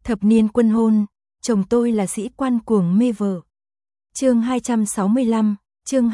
Thập niên quân hôn, chồng tôi là sĩ quan cuồng mê vợ. Chương 265, chương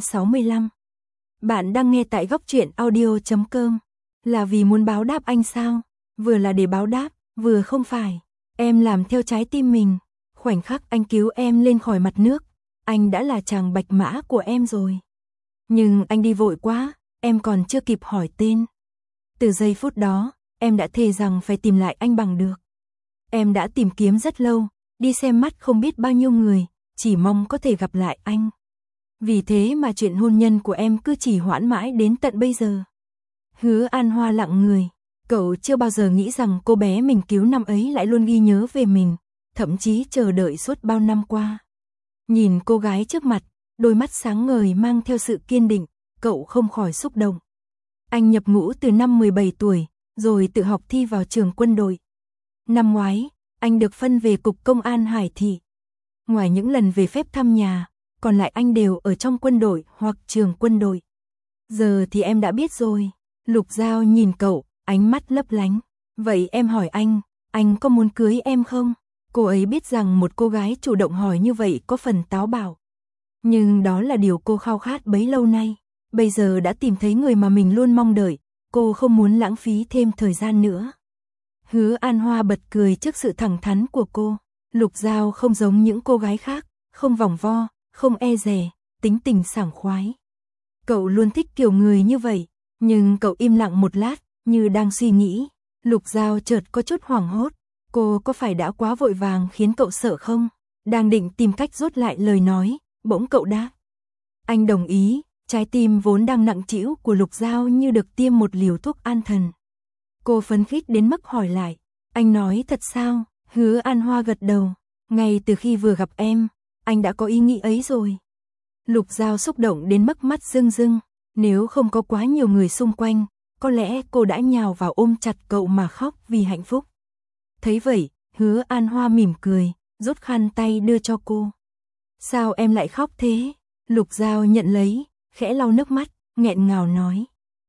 265. Bạn đang nghe tại góc truyện audio.com. Là vì muốn báo đáp anh sao? Vừa là để báo đáp, vừa không phải. Em làm theo trái tim mình. Khoảnh khắc anh cứu em lên khỏi mặt nước, anh đã là chàng bạch mã của em rồi. Nhưng anh đi vội quá, em còn chưa kịp hỏi tên. Từ giây phút đó, em đã thề rằng phải tìm lại anh bằng được. Em đã tìm kiếm rất lâu, đi xem mắt không biết bao nhiêu người, chỉ mong có thể gặp lại anh. Vì thế mà chuyện hôn nhân của em cứ trì hoãn mãi đến tận bây giờ. Hứa An Hoa lặng người, cậu chưa bao giờ nghĩ rằng cô bé mình cứu năm ấy lại luôn ghi nhớ về mình, thậm chí chờ đợi suốt bao năm qua. Nhìn cô gái trước mặt, đôi mắt sáng ngời mang theo sự kiên định, cậu không khỏi xúc động. Anh nhập ngũ từ năm 17 tuổi, rồi tự học thi vào trường quân đội. Năm ngoái, anh được phân về Cục Công an Hải Thị. Ngoài những lần về phép thăm nhà, còn lại anh đều ở trong quân đội hoặc trường quân đội. Giờ thì em đã biết rồi. Lục Giao nhìn cậu, ánh mắt lấp lánh. Vậy em hỏi anh có muốn cưới em không? Cô ấy biết rằng một cô gái chủ động hỏi như vậy có phần táo bạo. Nhưng đó là điều cô khao khát bấy lâu nay. Bây giờ đã tìm thấy người mà mình luôn mong đợi, cô không muốn lãng phí thêm thời gian nữa. Hứa An Hoa bật cười trước sự thẳng thắn của cô. Lục Giao không giống những cô gái khác, không vòng vo, không e dè, tính tình sảng khoái. Cậu luôn thích kiểu người như vậy, nhưng cậu im lặng một lát, như đang suy nghĩ. Lục Giao chợt có chút hoảng hốt, cô có phải đã quá vội vàng khiến cậu sợ không? Đang định tìm cách rút lại lời nói, bỗng cậu đáp. Anh đồng ý. Trái tim vốn đang nặng trĩu của Lục Giao như được tiêm một liều thuốc an thần. Cô phấn khích đến mức hỏi lại, anh nói thật sao? Hứa An Hoa gật đầu, ngay từ khi vừa gặp em, anh đã có ý nghĩ ấy rồi. Lục Giao xúc động đến mức mắt rưng rưng, nếu không có quá nhiều người xung quanh, có lẽ cô đã nhào vào ôm chặt cậu mà khóc vì hạnh phúc. Thấy vậy, Hứa An Hoa mỉm cười, rút khăn tay đưa cho cô. Sao em lại khóc thế? Lục Giao nhận lấy, khẽ lau nước mắt, nghẹn ngào nói.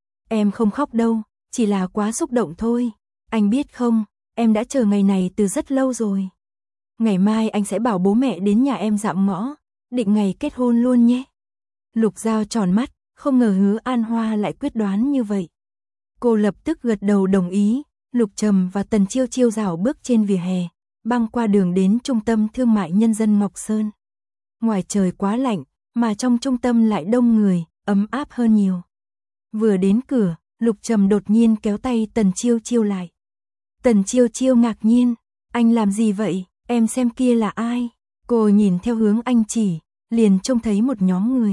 Em không khóc đâu, chỉ là quá xúc động thôi. Anh biết không, em đã chờ ngày này từ rất lâu rồi. Ngày mai anh sẽ bảo bố mẹ đến nhà em dạm ngõ, định ngày kết hôn luôn nhé. Lục Giao tròn mắt, không ngờ Hứa An Hoa lại quyết đoán như vậy. Cô lập tức gật đầu đồng ý. Lục Trầm và Tần Chiêu Chiêu rảo bước trên vỉa hè, băng qua đường đến trung tâm thương mại nhân dân Ngọc Sơn. Ngoài trời quá lạnh, mà trong trung tâm lại đông người, ấm áp hơn nhiều. Vừa đến cửa, Lục Trầm đột nhiên kéo tay Tần Chiêu Chiêu lại. Tần Chiêu Chiêu ngạc nhiên, anh làm gì vậy, em xem kia là ai? Cô nhìn theo hướng anh chỉ, liền trông thấy một nhóm người.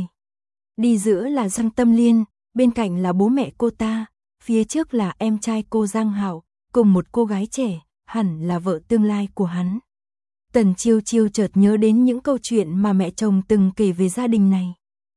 Đi giữa là Giang Tâm Liên, bên cạnh là bố mẹ cô ta, phía trước là em trai cô Giang Hạo, cùng một cô gái trẻ, hẳn là vợ tương lai của hắn. Tần Chiêu Chiêu chợt nhớ đến những câu chuyện mà mẹ chồng từng kể về gia đình này.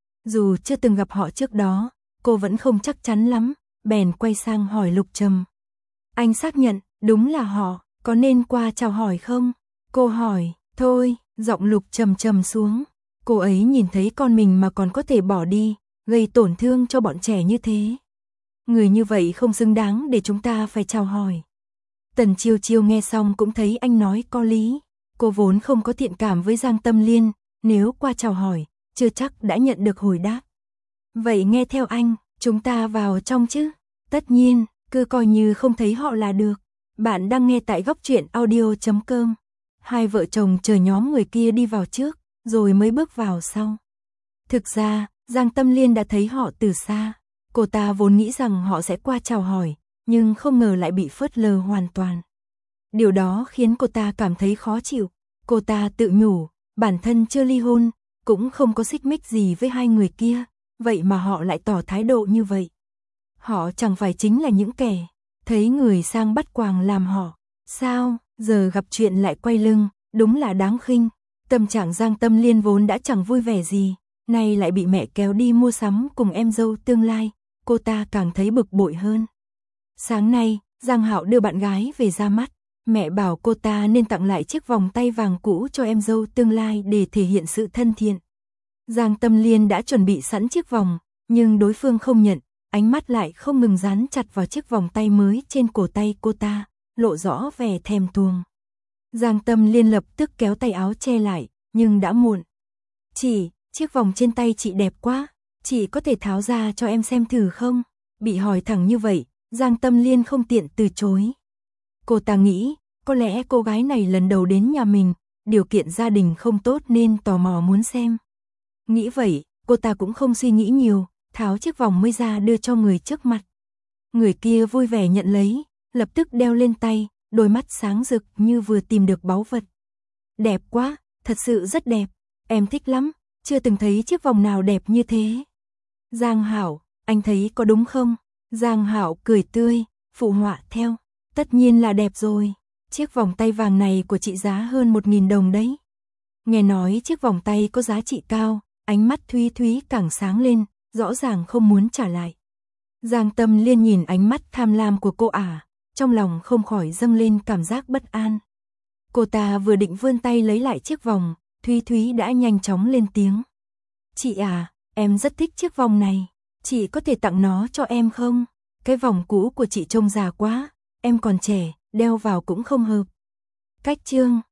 Dù chưa từng gặp họ trước đó, cô vẫn không chắc chắn lắm, bèn quay sang hỏi Lục Trầm. Anh xác nhận, đúng là họ, có nên qua chào hỏi không? Cô hỏi, thôi, giọng Lục Trầm trầm xuống. Cô ấy nhìn thấy con mình mà còn có thể bỏ đi, gây tổn thương cho bọn trẻ như thế. Người như vậy không xứng đáng để chúng ta phải chào hỏi. Tần Chiêu Chiêu nghe xong cũng thấy anh nói có lý. Cô vốn không có thiện cảm với Giang Tâm Liên, nếu qua chào hỏi, chưa chắc đã nhận được hồi đáp. Vậy nghe theo anh, chúng ta vào trong chứ? Tất nhiên, cứ coi như không thấy họ là được. Bạn đang nghe tại góc truyện audio.com. Hai vợ chồng chờ nhóm người kia đi vào trước, rồi mới bước vào sau. Thực ra, Giang Tâm Liên đã thấy họ từ xa. Cô ta vốn nghĩ rằng họ sẽ qua chào hỏi, nhưng không ngờ lại bị phớt lờ hoàn toàn. Điều đó khiến cô ta cảm thấy khó chịu. Cô ta tự nhủ, bản thân chưa ly hôn, cũng không có xích mích gì với hai người kia, vậy mà họ lại tỏ thái độ như vậy. Họ chẳng phải chính là những kẻ thấy người sang bắt quàng làm họ. Sao, giờ gặp chuyện lại quay lưng, đúng là đáng khinh. Tâm trạng Giang Tâm Liên vốn đã chẳng vui vẻ gì, nay lại bị mẹ kéo đi mua sắm cùng em dâu tương lai, cô ta càng thấy bực bội hơn. Sáng nay, Giang Hạo đưa bạn gái về ra mắt. Mẹ bảo cô ta nên tặng lại chiếc vòng tay vàng cũ cho em dâu tương lai để thể hiện sự thân thiện. Giang Tâm Liên đã chuẩn bị sẵn chiếc vòng, nhưng đối phương không nhận, ánh mắt lại không ngừng dán chặt vào chiếc vòng tay mới trên cổ tay cô ta, lộ rõ vẻ thèm thuồng. Giang Tâm Liên lập tức kéo tay áo che lại, nhưng đã muộn. Chị, chiếc vòng trên tay chị đẹp quá, chị có thể tháo ra cho em xem thử không? Bị hỏi thẳng như vậy, Giang Tâm Liên không tiện từ chối. Cô ta nghĩ, có lẽ cô gái này lần đầu đến nhà mình, điều kiện gia đình không tốt nên tò mò muốn xem. Nghĩ vậy, cô ta cũng không suy nghĩ nhiều, tháo chiếc vòng mới ra đưa cho người trước mặt. Người kia vui vẻ nhận lấy, lập tức đeo lên tay, đôi mắt sáng rực như vừa tìm được báu vật. Đẹp quá, thật sự rất đẹp, em thích lắm, chưa từng thấy chiếc vòng nào đẹp như thế. Giang Hảo, anh thấy có đúng không? Giang Hảo cười tươi, phụ họa theo, tất nhiên là đẹp rồi, chiếc vòng tay vàng này của chị giá hơn 1.000 đồng đấy. Nghe nói chiếc vòng tay có giá trị cao, ánh mắt Thúy Thúy càng sáng lên, rõ ràng không muốn trả lại. Giang Tâm Liên nhìn ánh mắt tham lam của cô trong lòng không khỏi dâng lên cảm giác bất an. Cô ta vừa định vươn tay lấy lại chiếc vòng, Thúy Thúy đã nhanh chóng lên tiếng. Chị em rất thích chiếc vòng này, chị có thể tặng nó cho em không? Cái vòng cũ của chị trông già quá, em còn trẻ, đeo vào cũng không hợp. Cách chương